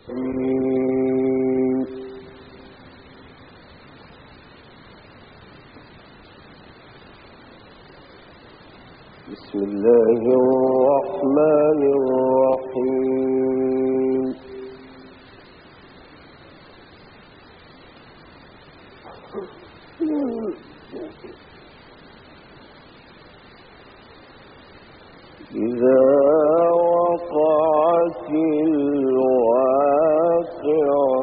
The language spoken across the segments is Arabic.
بسم الله الرحمن الرحيم. إذا وقعت الواقعة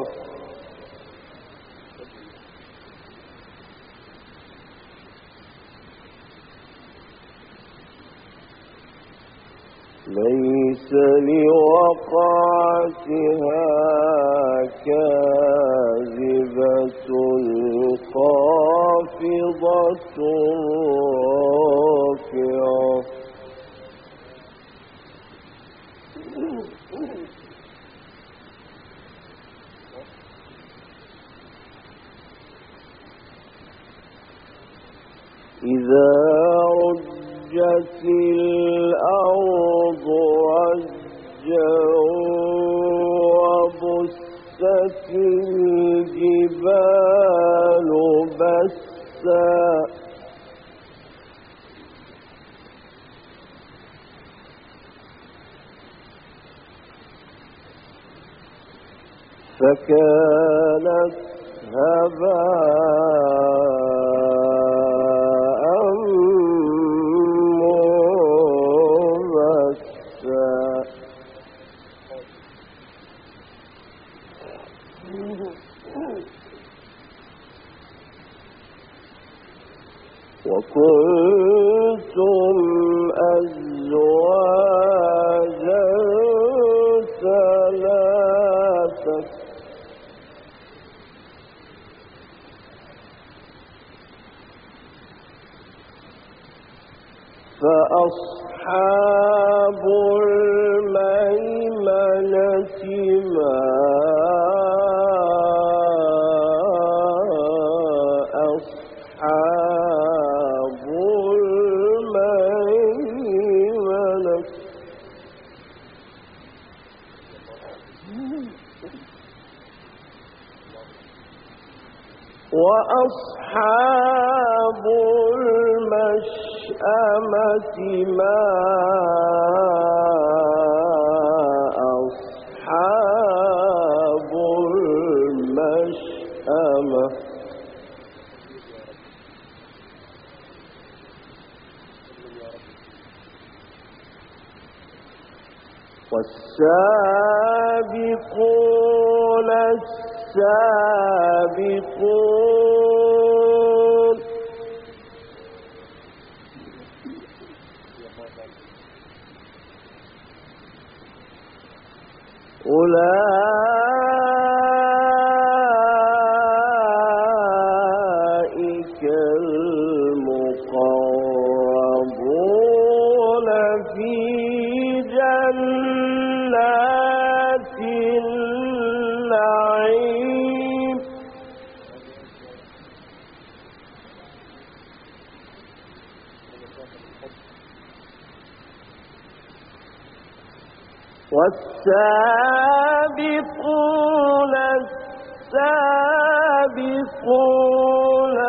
ليس لوقعتها كاذبة خافضة رافعة إذا رجت الأرض رجا وبست الجبال بسا فكانت هباء منبثا وكنتم أزواجا ثلاثة فأصحاب الميمنة ما أصحاب الميمنة وأصحاب المشأمة ما أصحاب المشأمة والسابقون السابقون أولئك المقربون في جنات النعيم والسابقون السابقون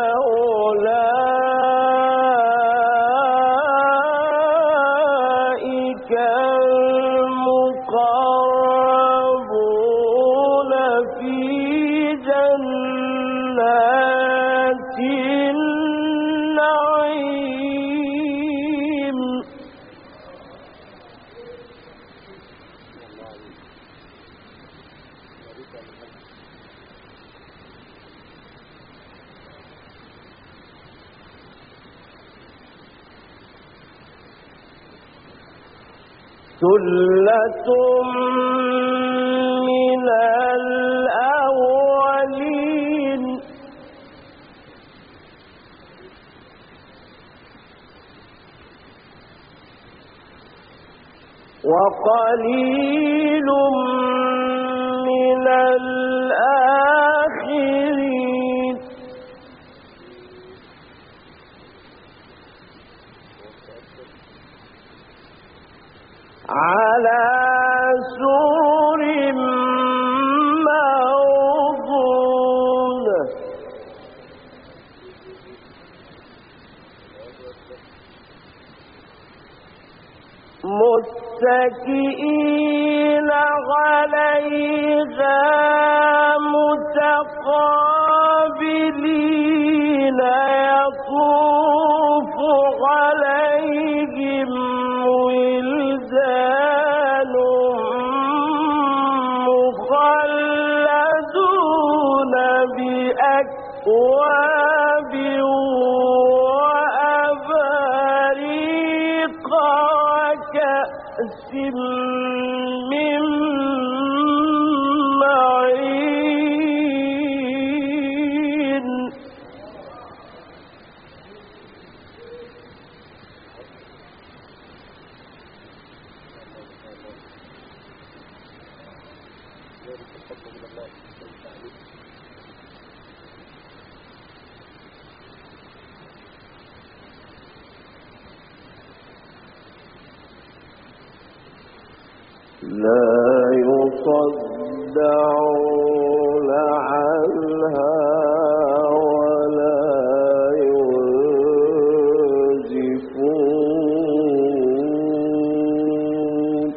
أولئك المقربون في جنات النعيم ثلة من الأولين وقليل من الآخرين على سرر متكئين عليها متقابلين يطوف عليهم ولدان مخلدون بأكواب وأباريق وكأس من معين لا يصدعون عنها ولا ينزفون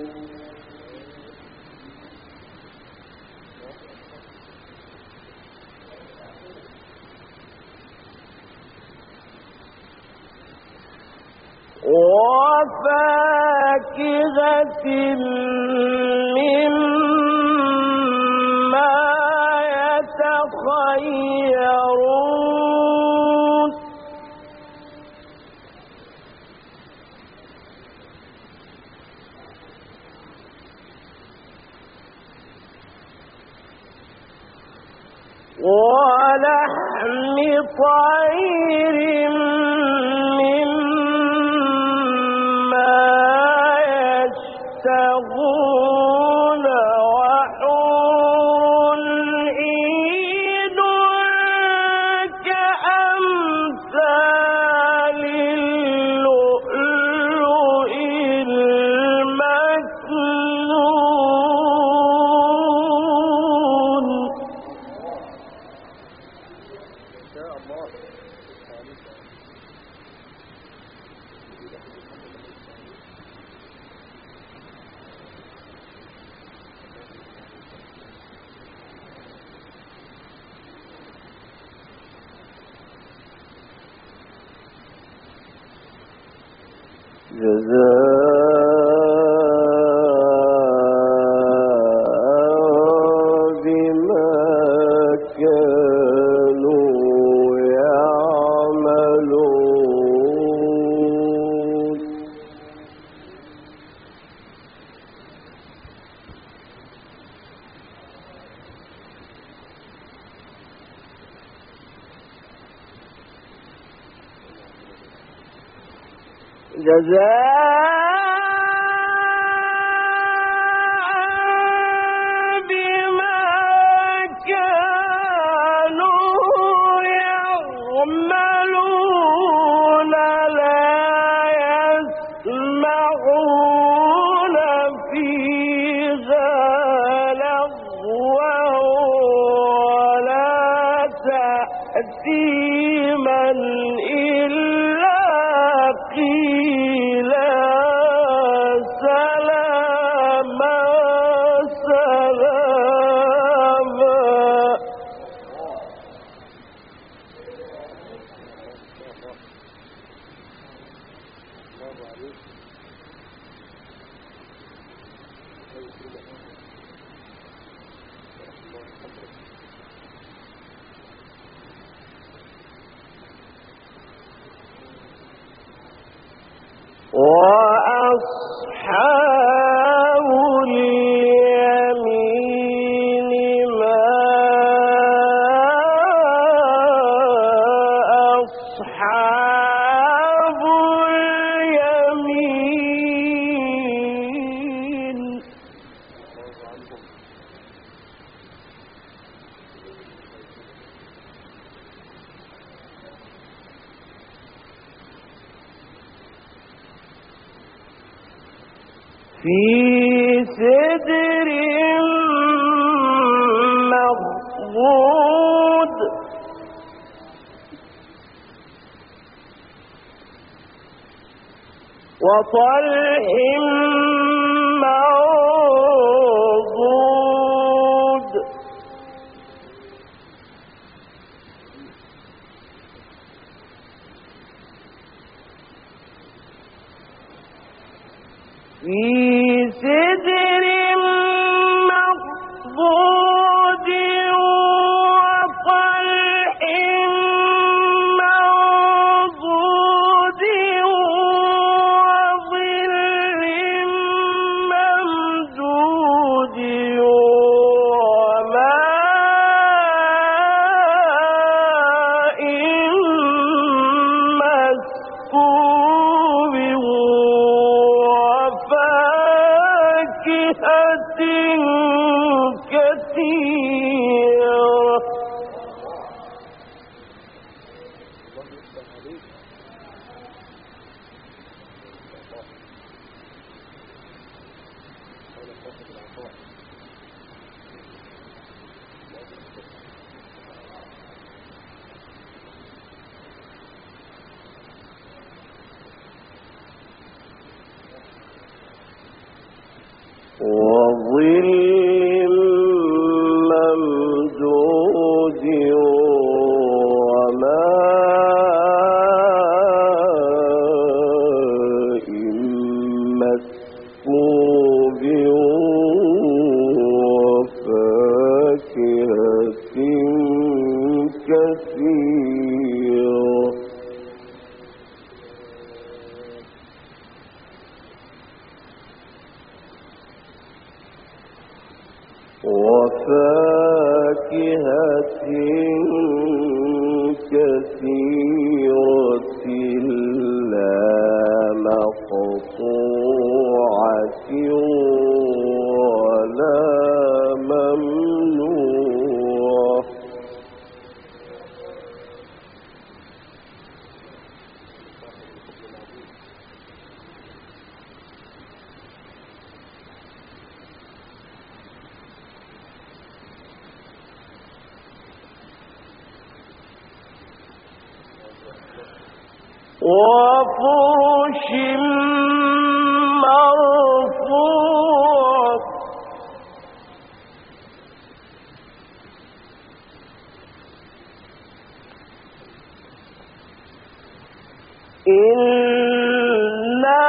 وفاكهة مما يتخيرون ولحم طير مما يشتهون وحور عين كأمثال اللؤلؤ المكنون جزاء بما كانوا يعملون بما كانوا يعملون لا يسمعون فيها لغوا ولا تأثيما إلا قيلا سلاما سلاما وأصحاب اليمين ما أصحاب اليمين في سدر مخضود وطلح وفاكهة كثيرة لا مقطوعة ولا ممنوعة وفرش مرفوعة إنا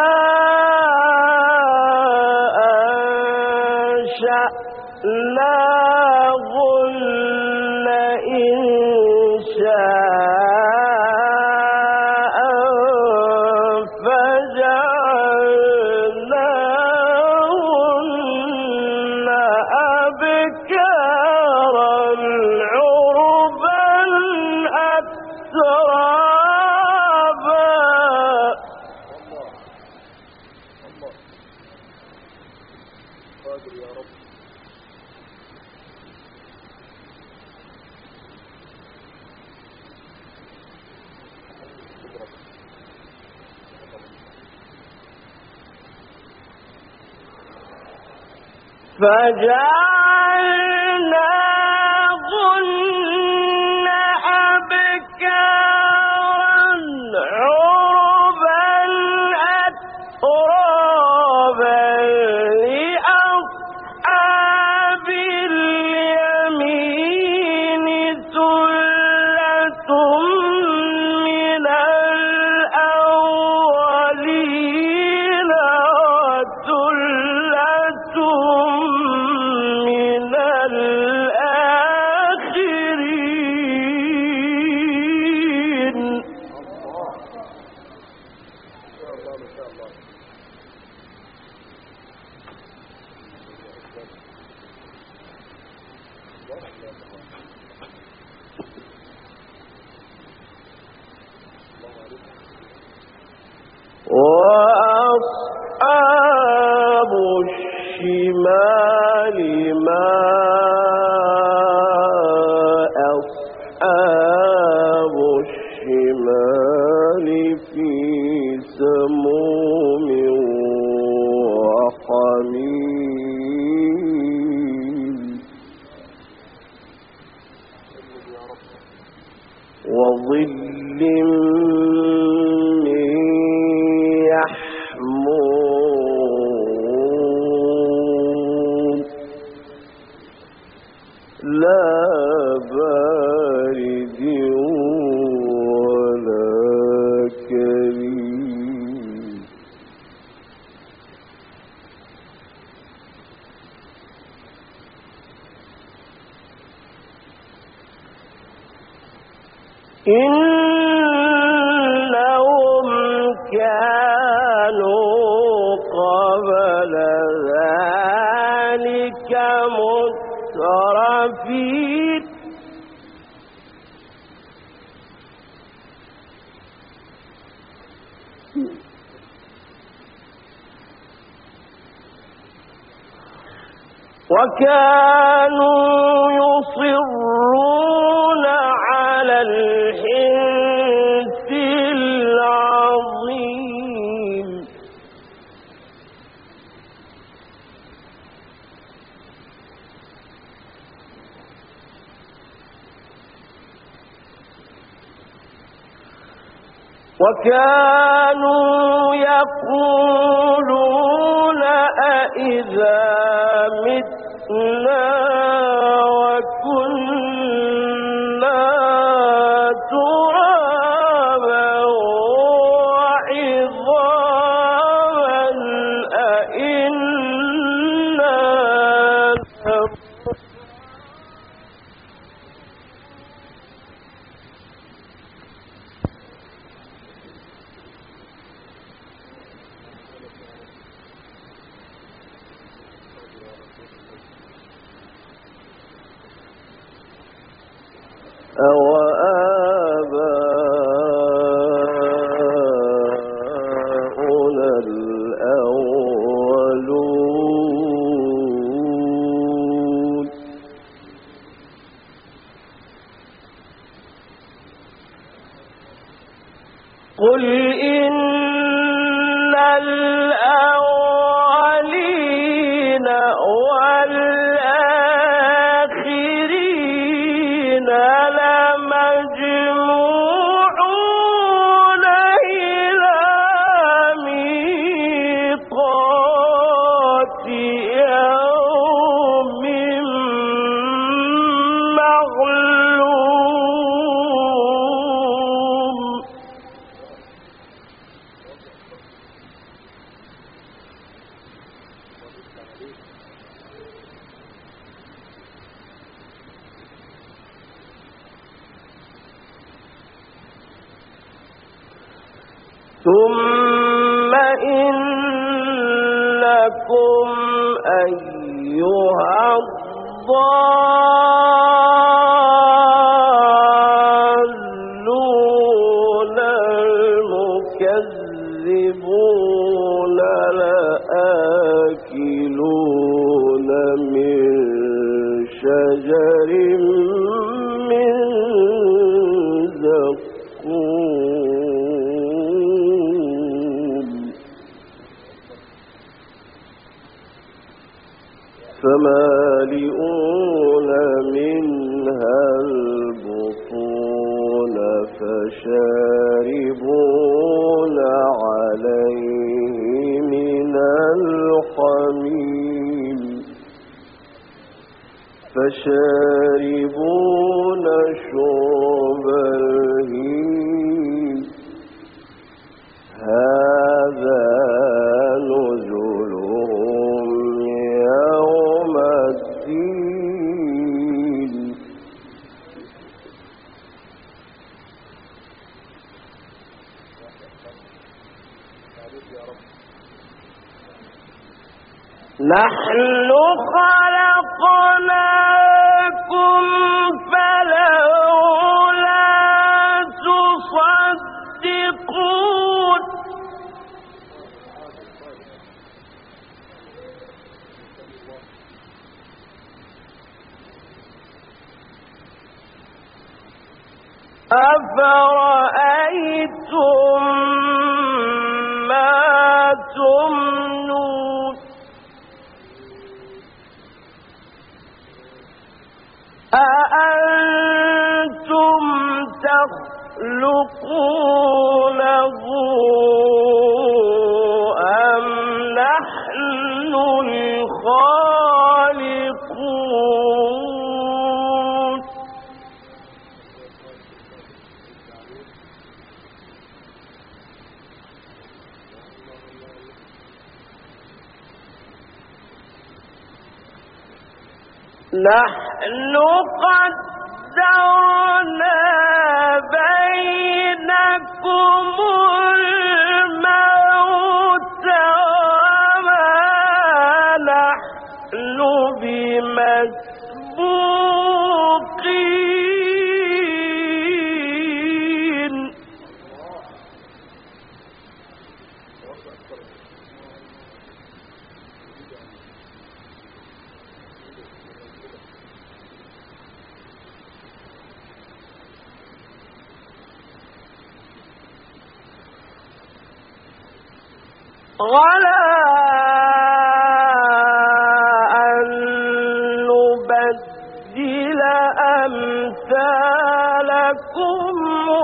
أنشأناهن إنشاء فجعلناهن أبكارا عربا أترابا قادر يا رب. فجعلناهن أبكارا عربا أترابا لأصحاب اليمين ثلة من الأولين وثلة من الآخرين ما شاء الله. وأصحاب الشمال ما أصحاب الشمال في سموم وحميم وظل من يحموم لا بارد ولا كريم إنهم كانوا قبل ذلك مترفين وكانوا يصرون على الحنث العظيم وكانوا يقولون أإذا متنا وكنا ترابا وعظاما أإنا أوآباؤنا الأولون قل إن الأولين والآخرين لمجموعون إلى ميقات يوم معلوم ثم إنكم أيها الضالون المكذبون لآكلون من شجر من زقوم فمالئون منها البطون فشاربون عليه من الحميم فشاربون شرب الهيم هذا نزلهم يوم الدين نحن خلقناكم فلولا تصدقون أفرأيتم ما تمنون أأنتم تخلقونه أم نحن الخالقون نحن قدرنا بينكم الموت وما نحن بمسبوقين ولا أن نبدل أمثالكم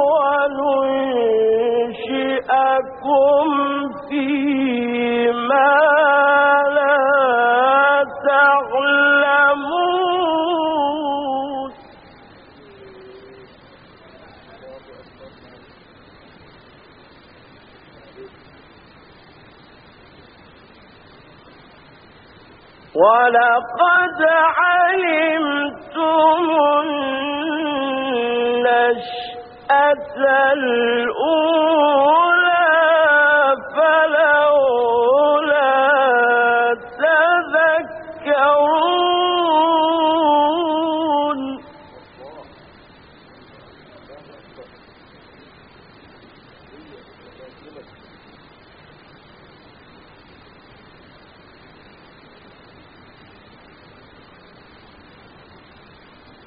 وننشئكم فيما لا تعلمون ولقد علمتم النشأة الأولى فلولا تذكرون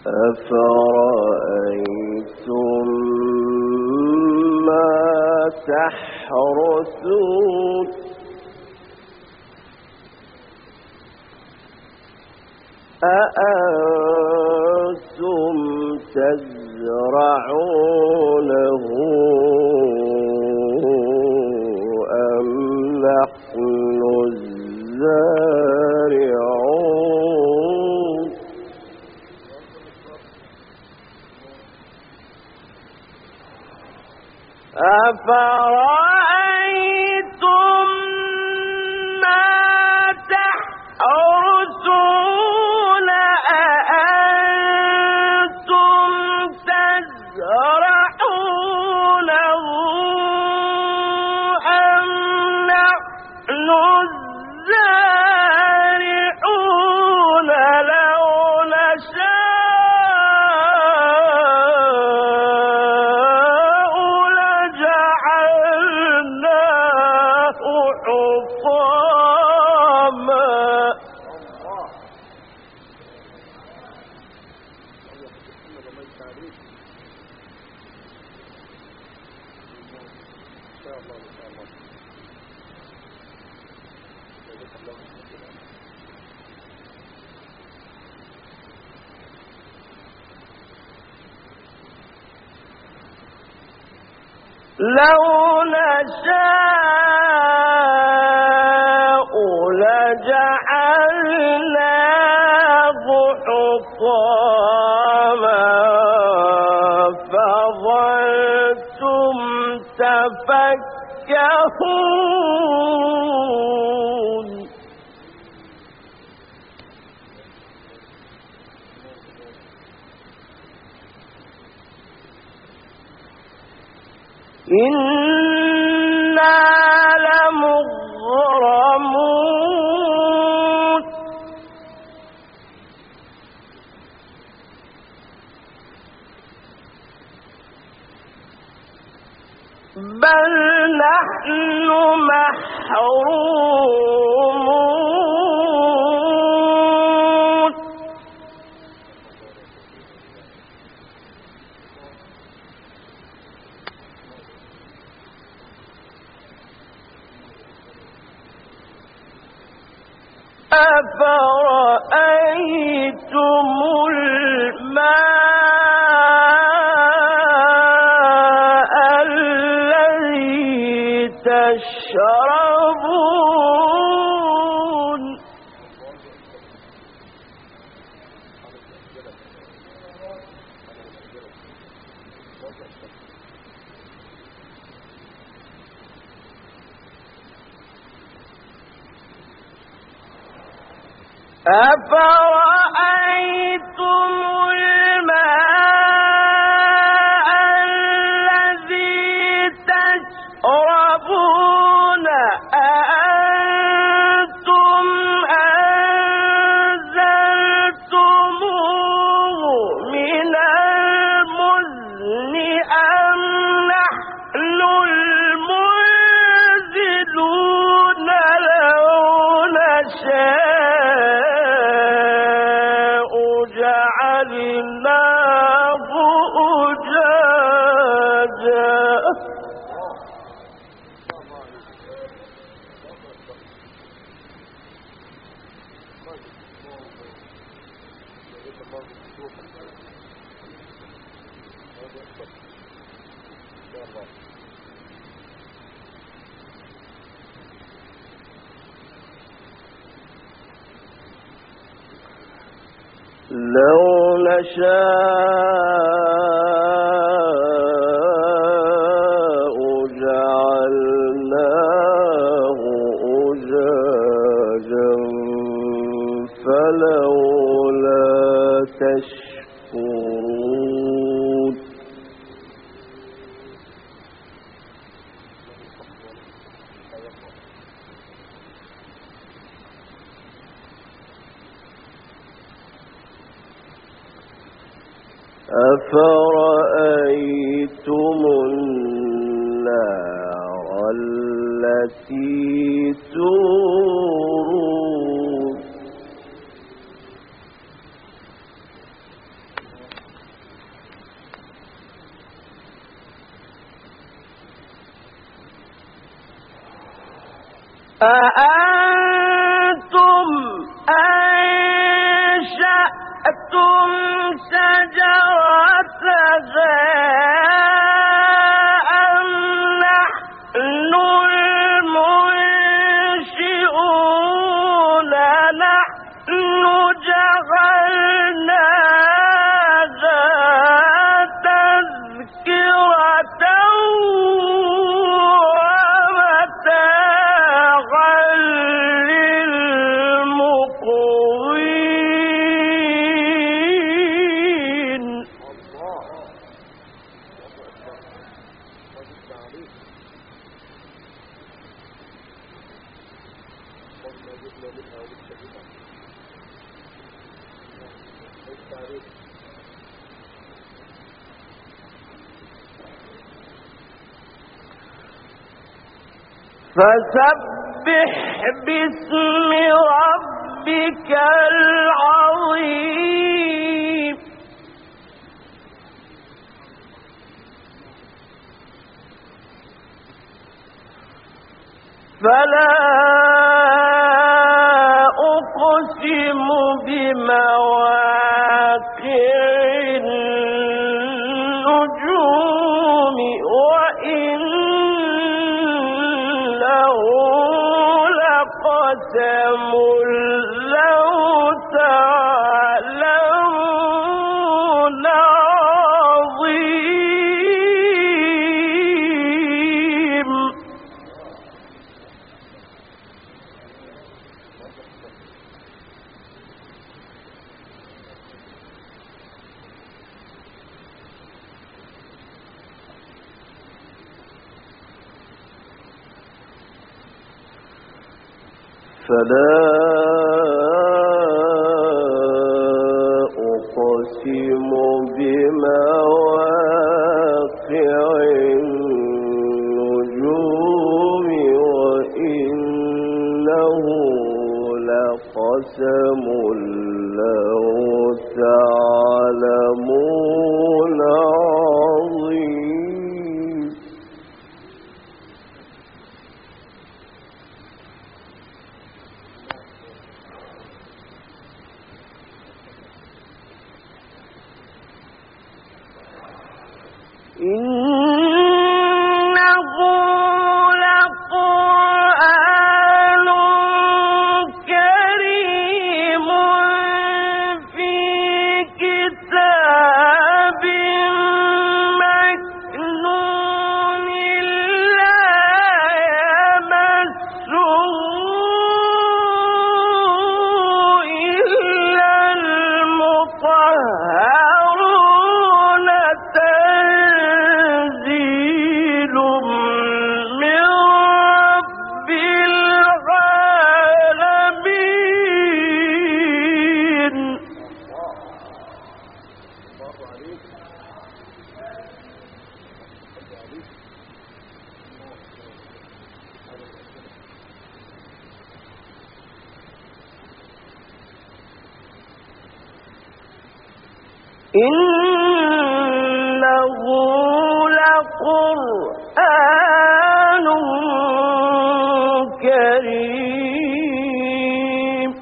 أفرأيتم ما تحرثون أأنتم تزرعونه أم نحن الزارعون أفرأيتم ما تحرثون أأنتم تزرعونه أم نحن الزارعون لو نشاء لجعلناه حطاما لو نشاء لجعلناه حطاما فظلتم تفكهون إنا لمغرمون بل نحن محرومون أفرأيتم الماء الذي تشربون أفرأيتم الماء الذي تشربون أأنتم أنزلتموه من المزن أم نحن المنزلون لو نشاء جعلناه أجاجا لو نشاء جعلناه أجاجا فلولا تشكرون أفرأيتم النار التي تورون أأنتم أنشأتم شجرتها أم نحن المنشئون نحن جعلناها تذكرة ومتاعا للمقوين. فسبح باسم ربك العظيم. فلا أقسم بمواقع النجوم وإنه لقسم لو تعلمون عظيم. فلا أقسم بمواقع النجوم وإنه لقسم لو تعلمون عظيم. إنه لقرآن كريم في كتاب مكنون لا يمسه إلا المطهرون تنزيل من رب العالمين. إنه لقرآن كريم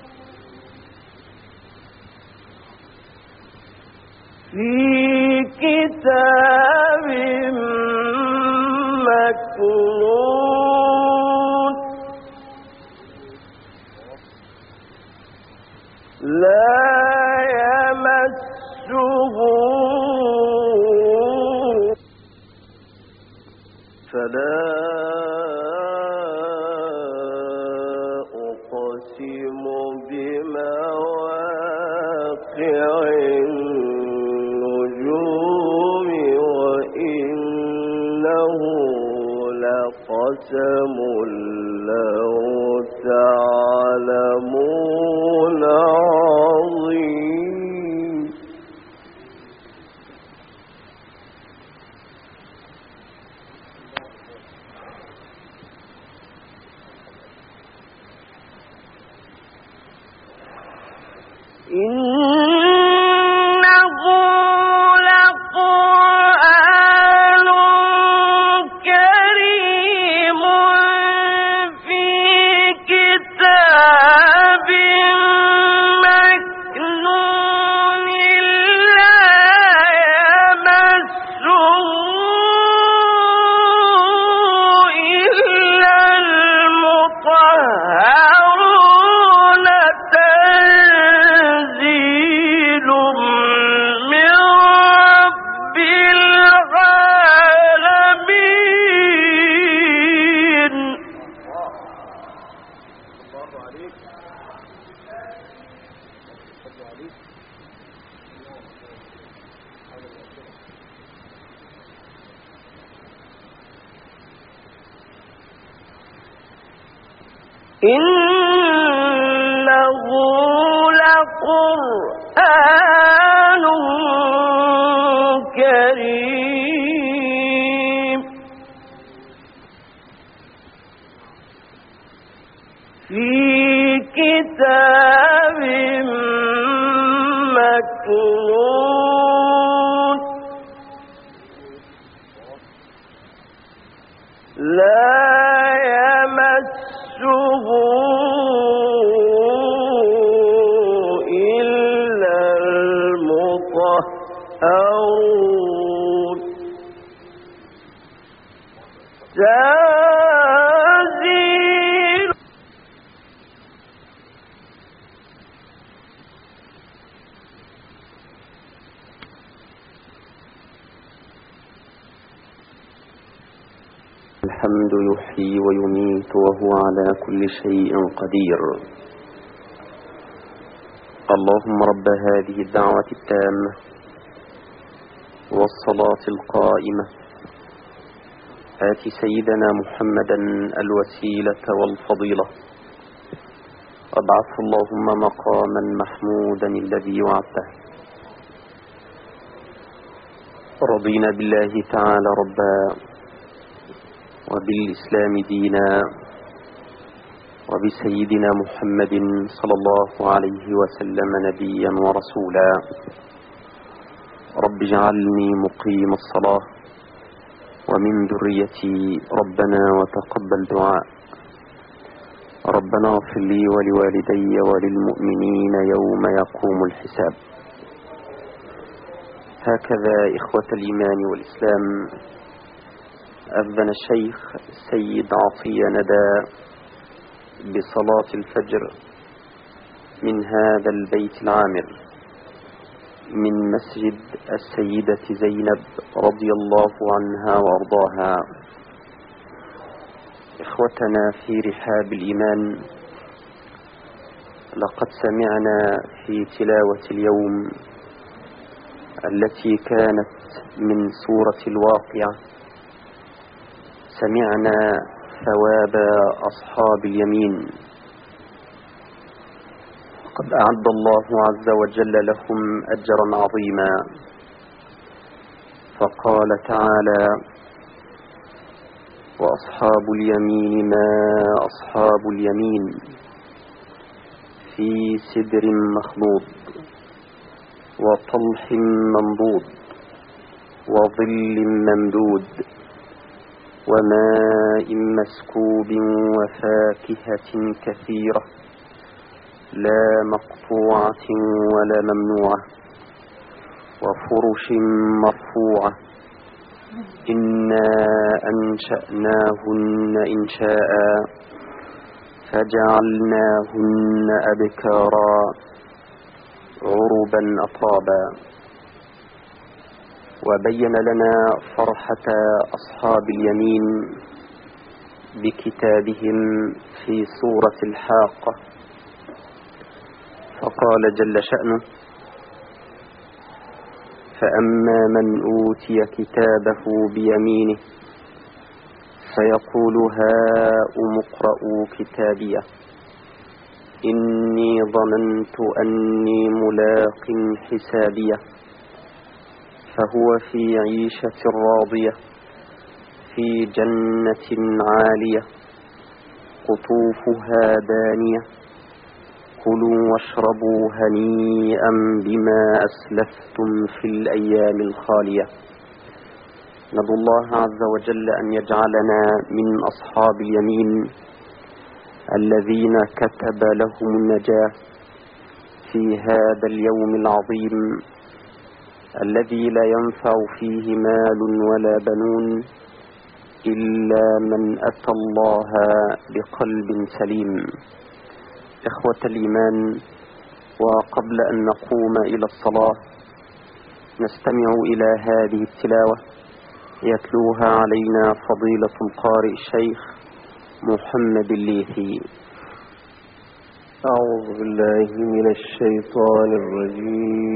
في كتاب مكنون لا يمسه. فلا أقسم بمواقع النجوم وإنه لقسم لو تعلمون عظيم. إنه لقرآن كريم في إنه لقرآن كريم في كتاب مكنون لا يمسه إلا المطهرون تنزيل الحمد يحيي ويميت وهو على كل شيء قدير. اللهم رب هذه الدعوة التامة والصلاة القائمة آت سيدنا محمدا الوسيلة والفضيلة وابعثه اللهم مقاما محمودا الذي وعدته. رضينا بالله تعالى ربا وبالإسلام دينا وبسيدنا محمد صلى الله عليه وسلم نبيا ورسولا. رب اجعلني مقيم الصلاة ومن ذريتي ربنا وتقبل دعاء. ربنا اغفر لي ولوالدي وللمؤمنين يوم يقوم الحساب. هكذا إخوة الإيمان والإسلام أذن الشيخ سيد عطية ندى بصلاة الفجر من هذا البيت العامر من مسجد السيدة زينب رضي الله عنها وأرضاها. إخوتنا في رحاب الإيمان، لقد سمعنا في تلاوة اليوم التي كانت من سورة الواقعة، سمعنا ثواب أصحاب اليمين. قد أعد الله عز وجل لهم أجرا عظيما، فقال تعالى: وأصحاب اليمين ما أصحاب اليمين في سدر مخضود وطلح منضود وظل ممدود وماء مسكوب وفاكهة كثيرة لا مقطوعة ولا ممنوعة وفرش مرفوعة إنا أنشأناهن إنشاء فجعلناهن أبكارا عربا أطرابا. وبين لنا فرحة أصحاب اليمين بكتابهم في سورة الحاقة، فقال جل شأنه: فأما من أوتي كتابه بيمينه فيقول هاؤم اقرءوا كتابيه إني ظننت أني ملاق حسابيه فهو في عيشة راضية في جنة عالية قطوفها دانية كلوا واشربوا هنيئا بما أسلفتم في الأيام الخالية. ندعو الله عز وجل أن يجعلنا من أصحاب اليمين الذين كتب لهم النجاة في هذا اليوم العظيم الذي لا ينفع فيه مال ولا بنون إلا من أتى الله بقلب سليم. إخوة الإيمان، وقبل أن نقوم إلى الصلاة نستمع إلى هذه التلاوة يتلوها علينا فضيلة القارئ الشيخ محمد الليثي. أعوذ بالله من الشيطان الرجيم.